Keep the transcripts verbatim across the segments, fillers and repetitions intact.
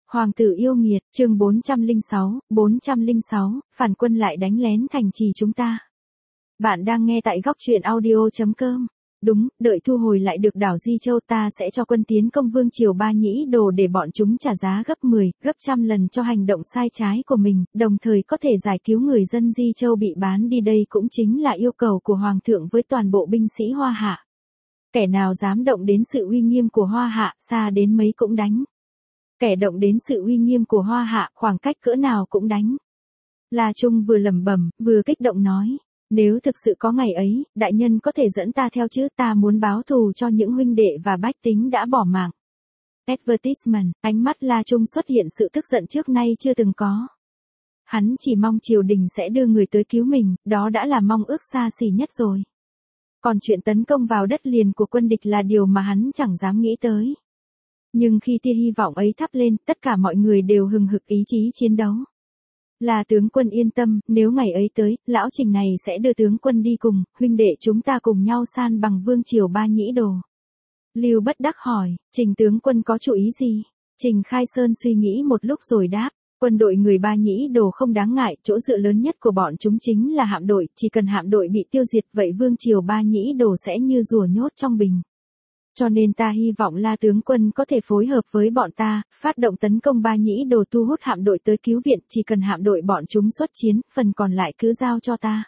Hoàng tử yêu nghiệt, chương bốn trăm lẻ sáu, bốn trăm lẻ sáu, phản quân lại đánh lén thành trì chúng ta. Bạn đang nghe tại góc truyện audio chấm com. Đúng, đợi thu hồi lại được đảo Di Châu ta sẽ cho quân tiến công vương triều Ba Nhĩ Đồ để bọn chúng trả giá gấp mười, gấp trăm lần cho hành động sai trái của mình, đồng thời có thể giải cứu người dân Di Châu bị bán đi. Đây cũng chính là yêu cầu của Hoàng thượng với toàn bộ binh sĩ Hoa Hạ. Kẻ nào dám động đến sự uy nghiêm của Hoa Hạ, xa đến mấy cũng đánh. Kẻ động đến sự uy nghiêm của Hoa Hạ, khoảng cách cỡ nào cũng đánh. La Trung vừa lẩm bẩm, vừa kích động nói. Nếu thực sự có ngày ấy, đại nhân có thể dẫn ta theo chứ, ta muốn báo thù cho những huynh đệ và bách tính đã bỏ mạng. Advertisement, ánh mắt La Trung xuất hiện sự tức giận trước nay chưa từng có. Hắn chỉ mong triều đình sẽ đưa người tới cứu mình, đó đã là mong ước xa xỉ nhất rồi. Còn chuyện tấn công vào đất liền của quân địch là điều mà hắn chẳng dám nghĩ tới. Nhưng khi tia hy vọng ấy thắp lên, tất cả mọi người đều hừng hực ý chí chiến đấu. Là tướng quân yên tâm, nếu ngày ấy tới, lão Trình này sẽ đưa tướng quân đi cùng, huynh đệ chúng ta cùng nhau san bằng vương triều Ba Nhĩ Đồ. Lưu Bất Đắc hỏi, Trình tướng quân có chủ ý gì? Trình Khai Sơn suy nghĩ một lúc rồi đáp, quân đội người Ba Nhĩ Đồ không đáng ngại, chỗ dựa lớn nhất của bọn chúng chính là hạm đội, chỉ cần hạm đội bị tiêu diệt vậy vương triều Ba Nhĩ Đồ sẽ như rùa nhốt trong bình. Cho nên ta hy vọng La tướng quân có thể phối hợp với bọn ta, phát động tấn công Ba Nhĩ Đồ, thu hút hạm đội tới cứu viện, chỉ cần hạm đội bọn chúng xuất chiến, phần còn lại cứ giao cho ta.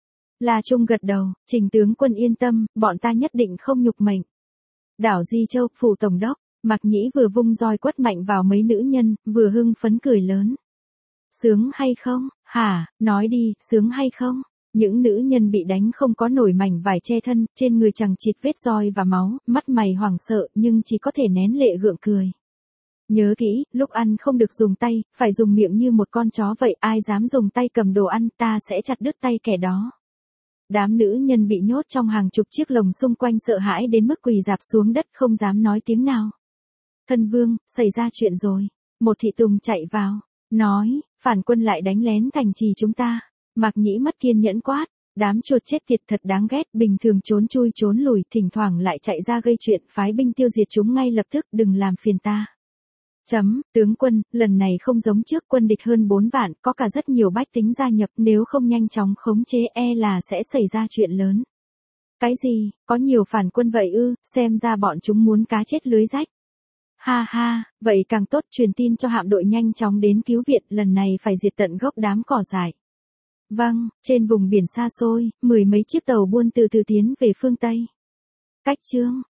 La Trung gật đầu, Trình tướng quân yên tâm, bọn ta nhất định không nhục mệnh. Đảo Di Châu, phủ tổng đốc, Mạc Nhĩ vừa vung roi quất mạnh vào mấy nữ nhân, vừa hưng phấn cười lớn. Sướng hay không? Hả, nói đi, sướng hay không? Những nữ nhân bị đánh không có nổi mảnh vải che thân, trên người chằng chịt vết roi và máu, mắt mày hoảng sợ nhưng chỉ có thể nén lệ gượng cười. Nhớ kỹ, lúc ăn không được dùng tay, phải dùng miệng như một con chó vậy, ai dám dùng tay cầm đồ ăn ta sẽ chặt đứt tay kẻ đó. Đám nữ nhân bị nhốt trong hàng chục chiếc lồng xung quanh sợ hãi đến mức quỳ rạp xuống đất không dám nói tiếng nào. Thân vương, xảy ra chuyện rồi. Một thị tùng chạy vào, nói, phản quân lại đánh lén thành trì chúng ta. Mạc Nhĩ mất kiên nhẫn quát, đám chuột chết tiệt thật đáng ghét, bình thường trốn chui trốn lùi, thỉnh thoảng lại chạy ra gây chuyện, phái binh tiêu diệt chúng ngay lập tức, đừng làm phiền ta. Chấm, tướng quân, lần này không giống trước, quân địch hơn bốn vạn, có cả rất nhiều bách tính gia nhập, nếu không nhanh chóng khống chế e là sẽ xảy ra chuyện lớn. Cái gì, có nhiều phản quân vậy ư, xem ra bọn chúng muốn cá chết lưới rách. Ha ha, vậy càng tốt, truyền tin cho hạm đội nhanh chóng đến cứu viện, lần này phải diệt tận gốc đám cỏ dại. Vâng, trên vùng biển xa xôi, mười mấy chiếc tàu buôn từ từ tiến về phương Tây. Cách chương,